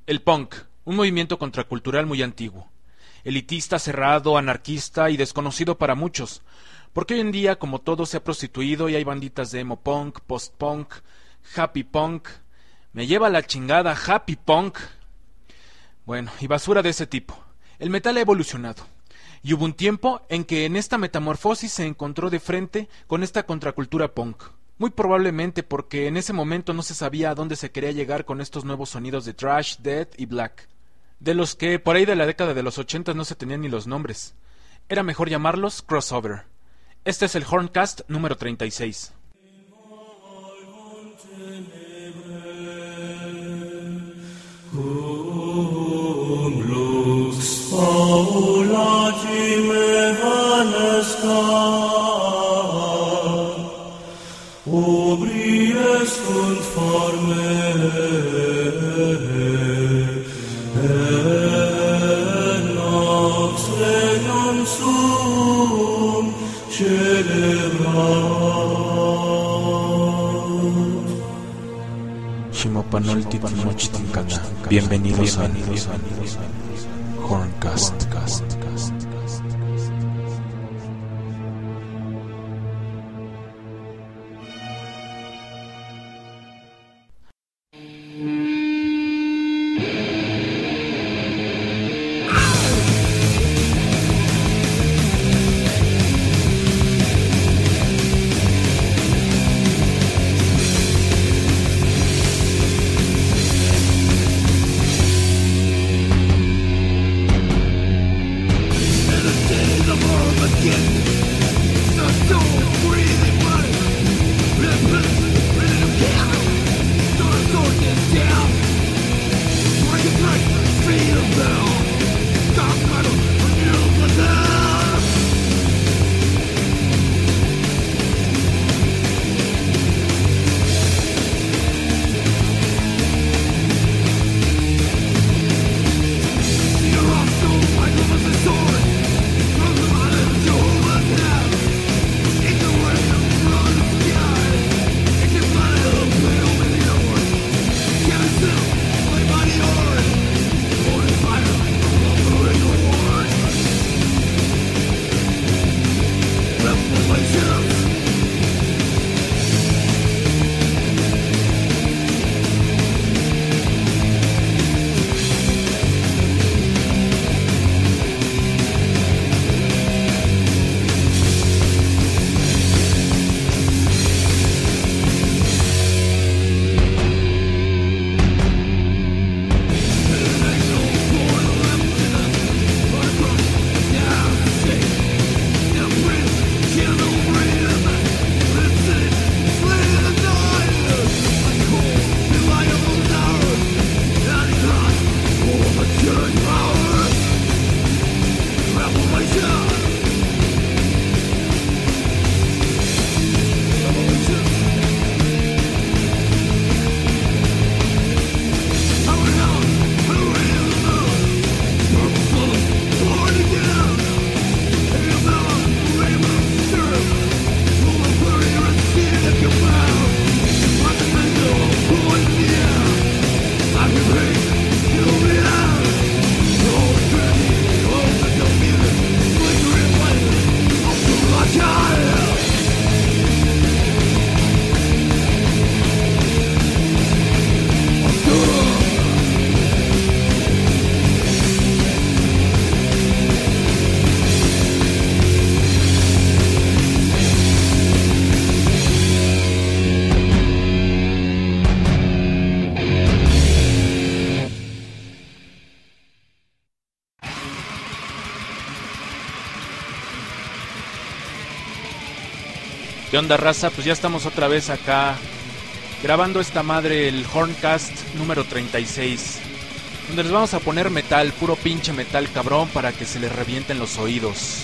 El punk, un movimiento contracultural muy antiguo, elitista, cerrado, anarquista y desconocido para muchos, porque hoy en día, como todo, se ha prostituido y hay banditas de emo punk, post-punk, happy punk, me lleva la chingada happy punk, bueno, y basura de ese tipo. El metal ha evolucionado, y hubo un tiempo en que en esta metamorfosis se encontró de frente con esta contracultura punk. Muy probablemente porque en ese momento no se sabía a dónde se quería llegar con estos nuevos sonidos de thrash, death y black, de los que por ahí de la década de los 80 no se tenían ni los nombres. Era mejor llamarlos crossover. Este es el Horncast número 36. Bienvenidos a Horncast. ¿Qué onda, raza? Pues ya estamos otra vez acá grabando esta madre, el Horncast número 36, donde les vamos a poner metal, puro pinche metal cabrón, para que se les revienten los oídos.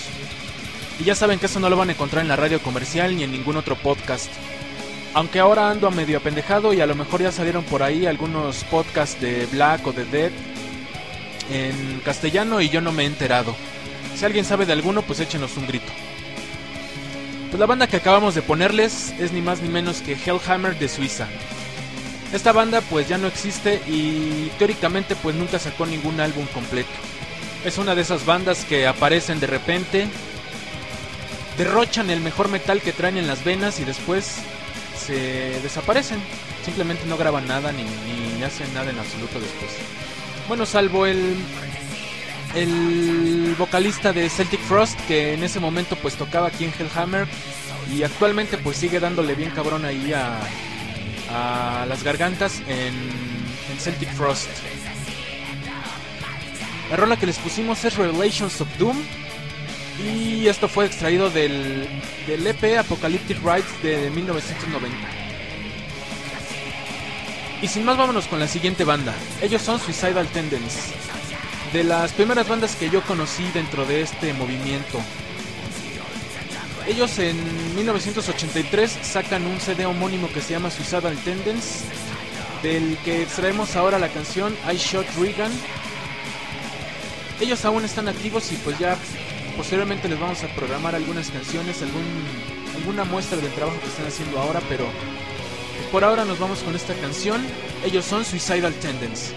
Y ya saben que eso no lo van a encontrar en la radio comercial ni en ningún otro podcast. Aunque ahora ando a medio apendejado y a lo mejor ya salieron por ahí algunos podcasts de Black o de Dead en castellano y yo no me he enterado. Si alguien sabe de alguno, pues échenos un grito. Pues la banda que acabamos de ponerles es ni más ni menos que Hellhammer de Suiza. Esta banda pues ya no existe y teóricamente pues nunca sacó ningún álbum completo. Es una de esas bandas que aparecen de repente, derrochan el mejor metal que traen en las venas y después se desaparecen. Simplemente no graban nada ni hacen nada en absoluto después. Bueno, salvo el vocalista de Celtic Frost, que en ese momento pues tocaba aquí en Hellhammer y actualmente pues sigue dándole bien cabrón ahí a las gargantas en Celtic Frost. La rola que les pusimos es Revelations of Doom y esto fue extraído del EP Apocalyptic Rites de 1990. Y sin más, vámonos con la siguiente banda. Ellos son Suicidal Tendencies, de las primeras bandas que yo conocí dentro de este movimiento. Ellos en 1983 sacan un CD homónimo que se llama Suicidal Tendencies, del que extraemos ahora la canción I Shot Regan. Ellos aún están activos y pues ya posteriormente les vamos a programar algunas canciones, alguna muestra del trabajo que están haciendo ahora, pero por ahora nos vamos con esta canción. Ellos son Suicidal Tendencies.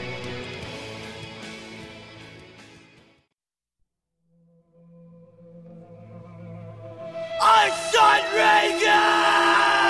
I shot Reagan!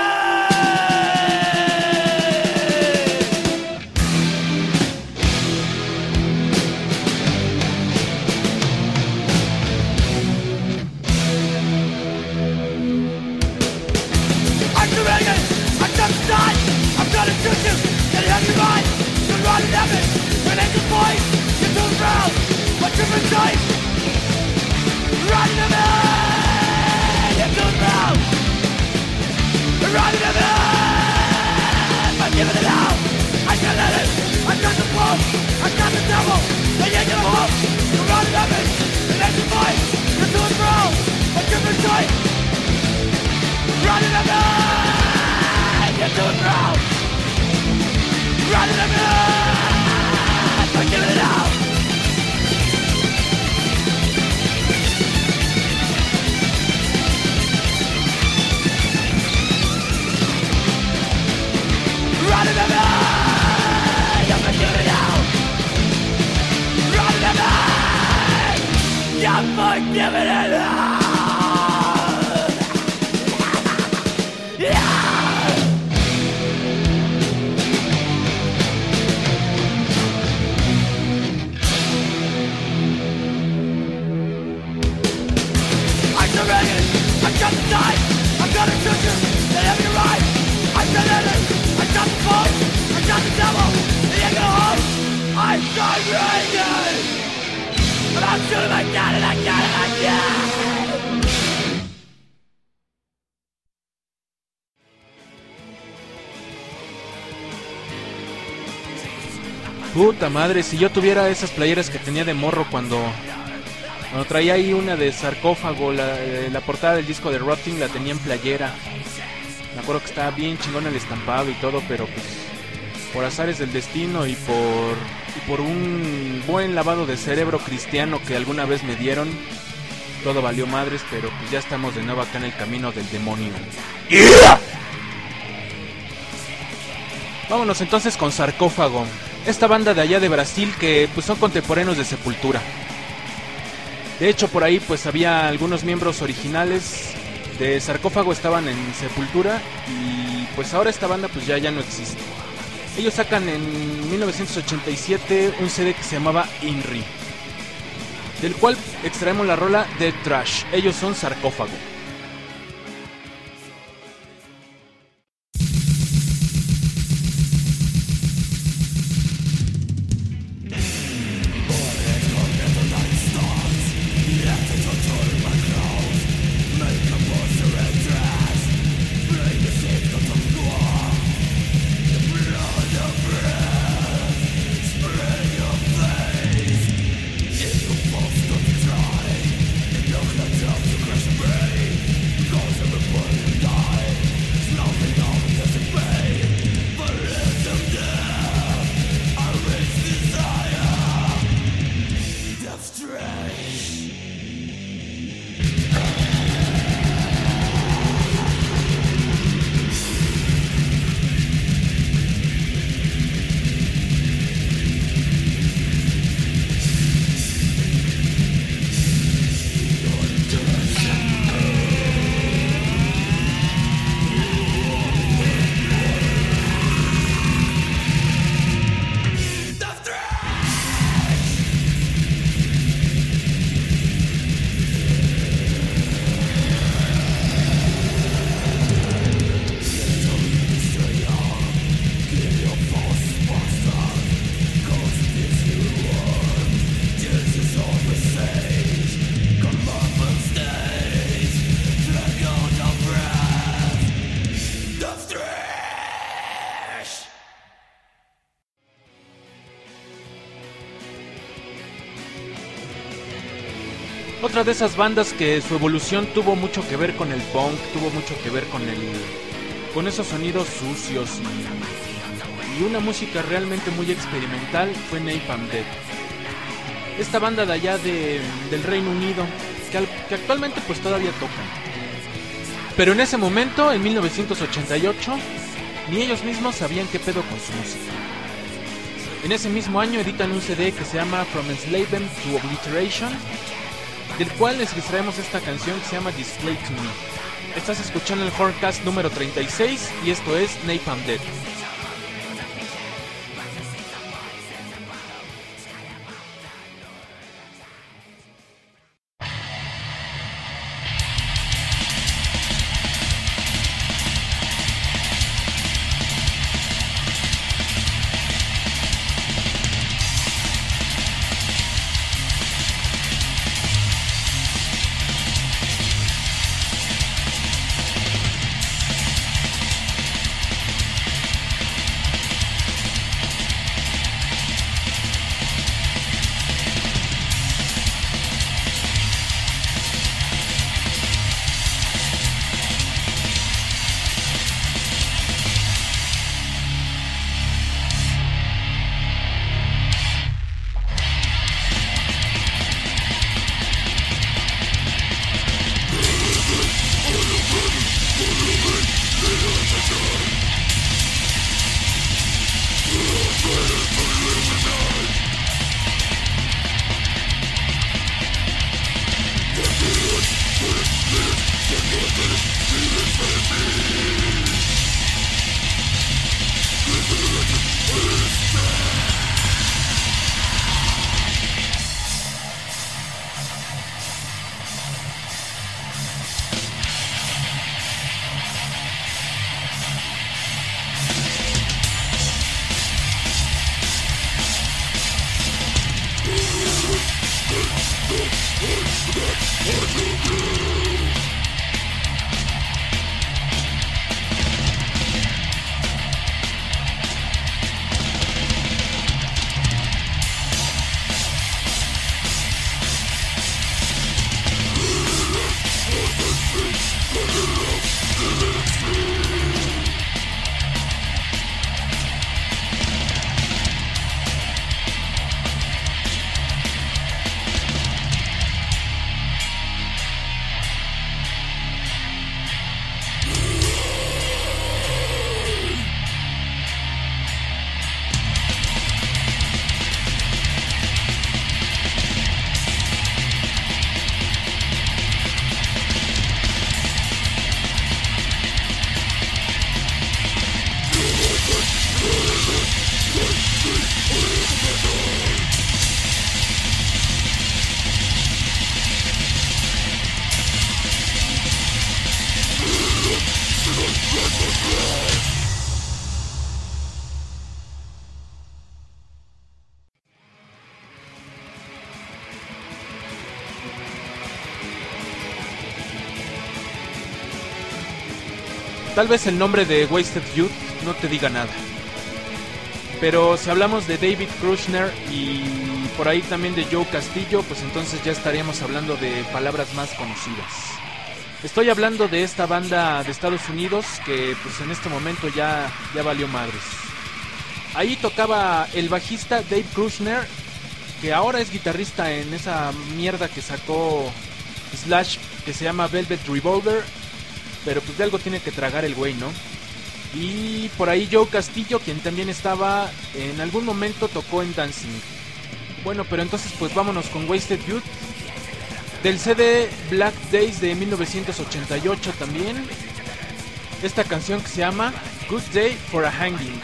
I'm the Reagan! I'm just a shot! I'm gonna shoot you! Get it out of your mind! You're running at me! When it's a point! You're too proud! What's your mistake? Running at me! Running to me, I'm giving it out. I can't let it. I got the wolf. I got the devil. And you get a wolf. You're running at me. The next fight. You're doing wrong. I'm giving it tight. Running at me. You're doing wrong. Running at me. I'm giving it out. Running to me, you've been giving out. Running to me, you've been giving it out. I'm surrendering, I'm just dying. I'm gonna shoot you, then have you right. I'm surrendering. I got the phone, I got the devil, and you're gonna hold. I shot Reagan, and I'm shooting again and again and again. Puta madre, si yo tuviera esas playeras que tenía de morro cuando traía ahí una de Sarcófago, la portada del disco de Rotting la tenía en playera. Me acuerdo que estaba bien chingón el estampado y todo, pero pues por azares del destino y por un buen lavado de cerebro cristiano que alguna vez me dieron, todo valió madres, pero pues ya estamos de nuevo acá en el camino del demonio. ¡Yeah! Vámonos entonces con Sarcófago, esta banda de allá de Brasil que pues son contemporáneos de Sepultura. De hecho por ahí pues había algunos miembros originales de Sarcófago estaban en Sepultura y pues ahora esta banda pues ya no existe. Ellos sacan en 1987 un CD que se llamaba INRI, del cual extraemos la rola Dead Trash. Ellos son Sarcófago. Crash and burn. Otra de esas bandas que su evolución tuvo mucho que ver con el punk, tuvo mucho que ver con esos sonidos sucios y una música realmente muy experimental fue Napalm Death. Esta banda de allá del Reino Unido, que actualmente pues todavía tocan. Pero en ese momento, en 1988, ni ellos mismos sabían qué pedo con su música. En ese mismo año editan un CD que se llama From Enslavement to Obliteration, del cual les traemos esta canción que se llama Display to Me. Estás escuchando el Horncast número 36 y esto es Napalm Death. Tal vez el nombre de Wasted Youth no te diga nada, pero si hablamos de David Kushner y por ahí también de Joe Castillo, pues entonces ya estaríamos hablando de palabras más conocidas. Estoy hablando de esta banda de Estados Unidos que pues en este momento ya valió madres. Ahí tocaba el bajista Dave Kushner, que ahora es guitarrista en esa mierda que sacó Slash, que se llama Velvet Revolver, pero pues de algo tiene que tragar el güey, ¿no? Y por ahí Joe Castillo, quien también estaba, en algún momento tocó en Dancing. Bueno, pero entonces pues vámonos con Wasted Youth, del CD Black Days de 1988 también. Esta canción que se llama Good Day for a Hanging.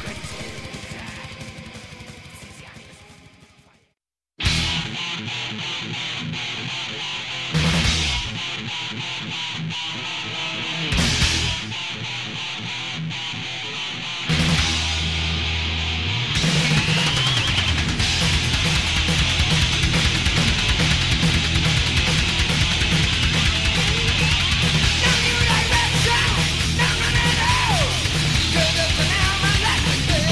Now,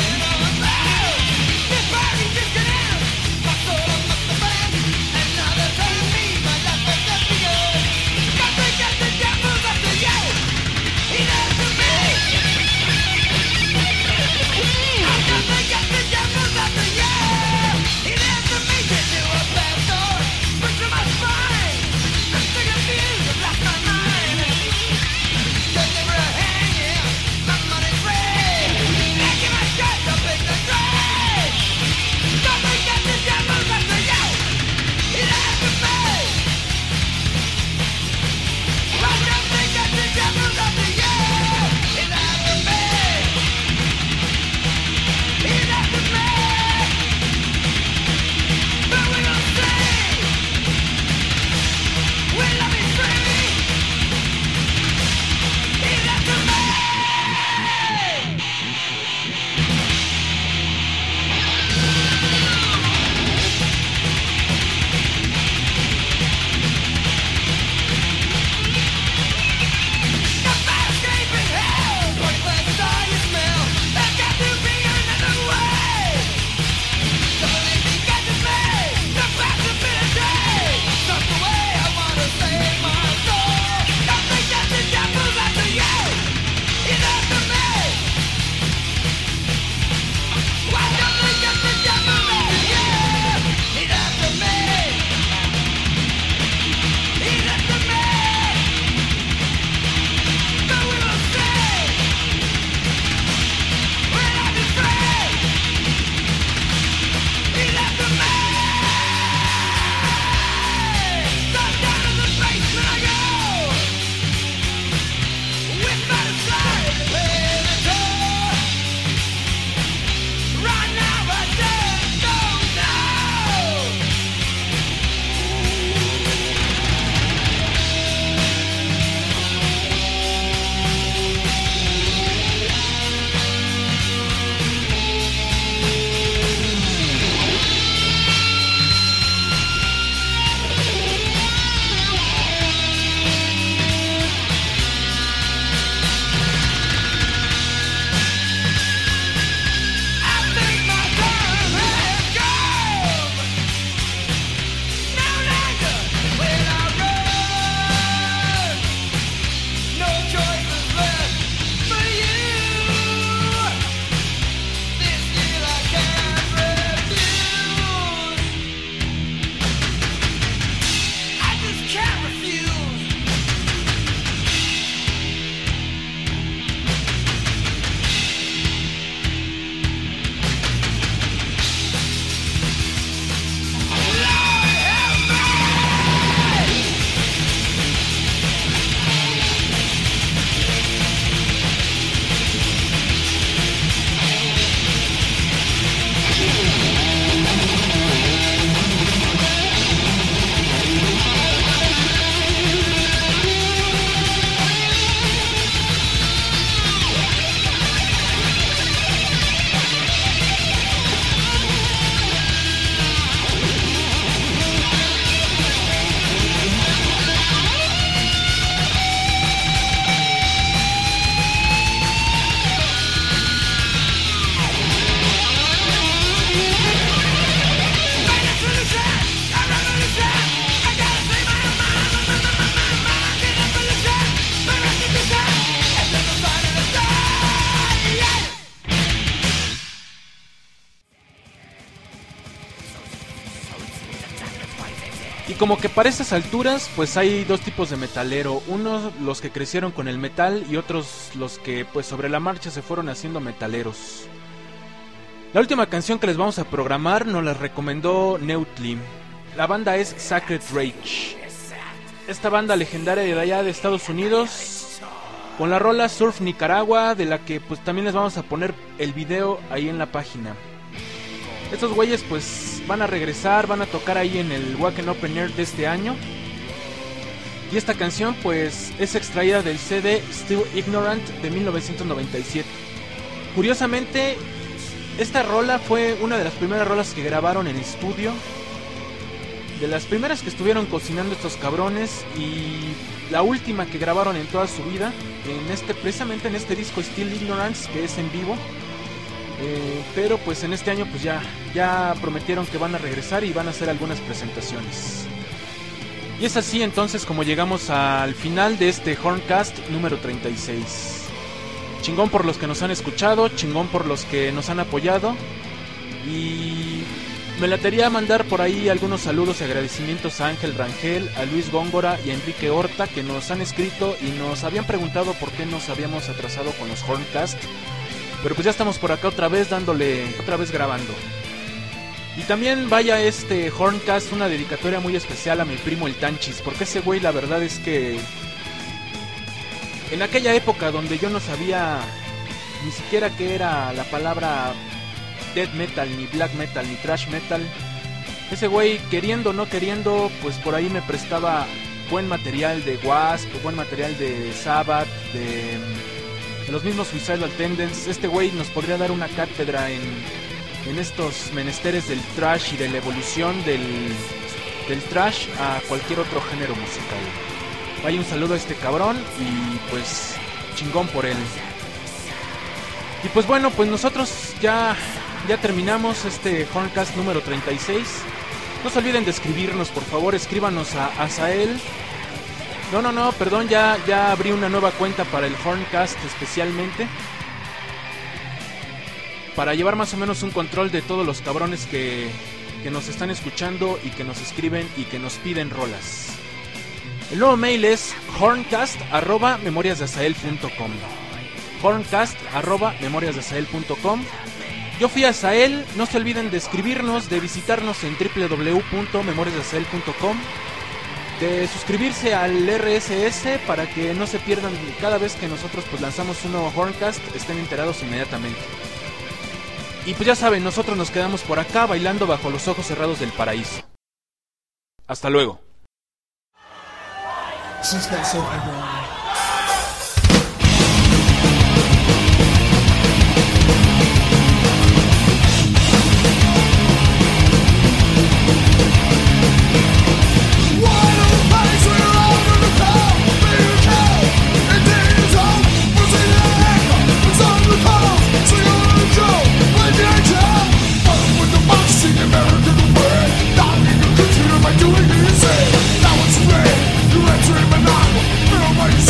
Y como que para estas alturas, pues hay dos tipos de metalero. Unos los que crecieron con el metal y otros los que pues sobre la marcha se fueron haciendo metaleros. La última canción que les vamos a programar nos la recomendó Neutli. La banda es Sacred Rage. Esta banda legendaria de allá de Estados Unidos, con la rola Surf Nicaragua, de la que pues también les vamos a poner el video ahí en la página. Estos güeyes pues van a regresar, van a tocar ahí en el Wacken Open Air de este año. Y esta canción pues es extraída del CD Still Ignorant de 1997. Curiosamente, esta rola fue una de las primeras rolas que grabaron en estudio, de las primeras que estuvieron cocinando estos cabrones, y la última que grabaron en toda su vida, precisamente en este disco Still Ignorance, que es en vivo. Pero pues en este año pues ya prometieron que van a regresar y van a hacer algunas presentaciones. Y es así entonces como llegamos al final de este Horncast número 36. Chingón por los que nos han escuchado, chingón por los que nos han apoyado. Y me latería mandar por ahí algunos saludos y agradecimientos a Ángel Rangel, a Luis Góngora y a Enrique Horta, que nos han escrito y nos habían preguntado por qué nos habíamos atrasado con los Horncast. Pero pues ya estamos por acá otra vez grabando. Y también vaya este Horncast una dedicatoria muy especial a mi primo el Tanchis, porque ese güey la verdad es que en aquella época donde yo no sabía ni siquiera qué era la palabra death metal, ni black metal, ni thrash metal, ese güey queriendo o no queriendo, pues por ahí me prestaba buen material de Wasp, buen material de Sabbath, de los mismos Suicidal Tendencies. Este güey nos podría dar una cátedra en estos menesteres del thrash y de la evolución del thrash a cualquier otro género musical. Vaya un saludo a este cabrón y pues chingón por él. Y pues bueno, pues nosotros ya terminamos este Horncast número 36. No se olviden de escribirnos, por favor, escríbanos a Azael. No, perdón, ya abrí una nueva cuenta para el Horncast especialmente, para llevar más o menos un control de todos los cabrones que nos están escuchando y que nos escriben y que nos piden rolas. El nuevo mail es horncast@memoriasdeazael.com. horncast@memoriasdeazael.com. Yo fui a Azael, no se olviden de escribirnos, de visitarnos en www.memoriasdeazael.com, de suscribirse al RSS para que no se pierdan cada vez que nosotros pues lanzamos un nuevo Horncast, estén enterados inmediatamente. Y pues ya saben, nosotros nos quedamos por acá bailando bajo los ojos cerrados del paraíso. Hasta luego. Doing this, now it's red. You're entering my novel. Feel my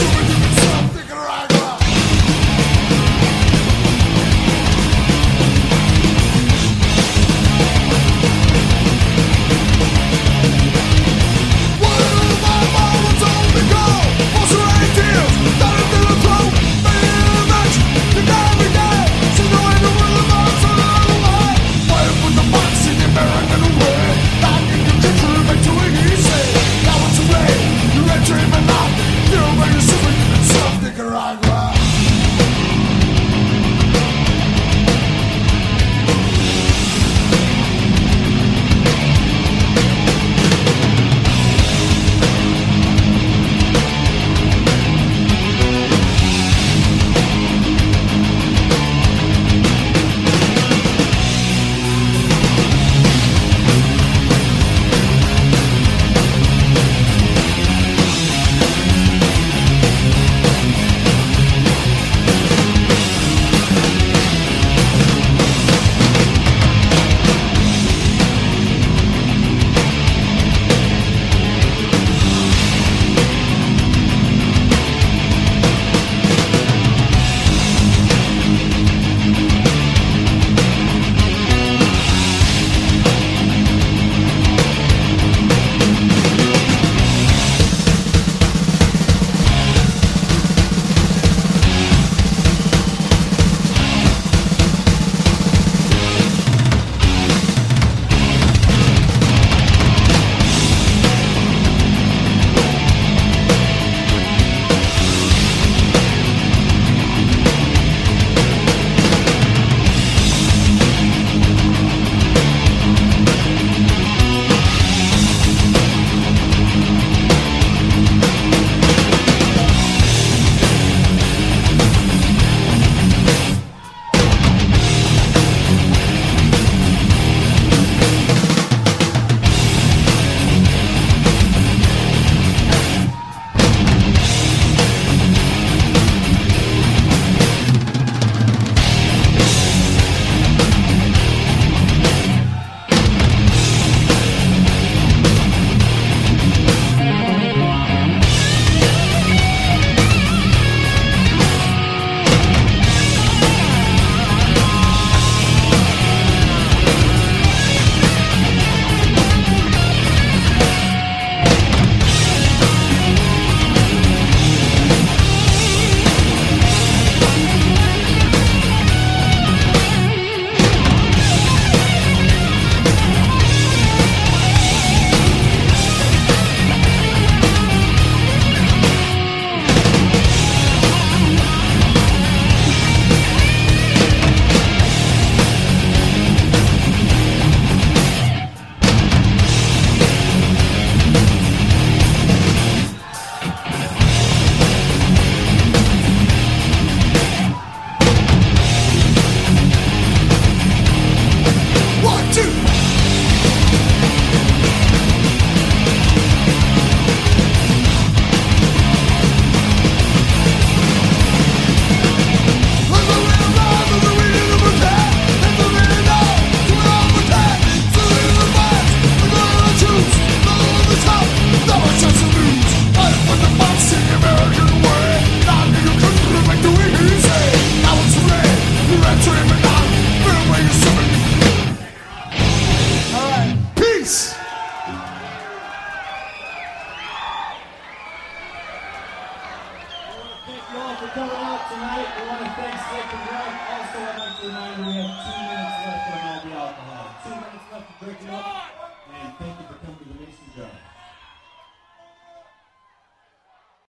for coming out tonight. We want to thank Slick and Greg. Also, I'd like to remind you we have 2 minutes left on all the alcohol. 2 minutes left to drink it up.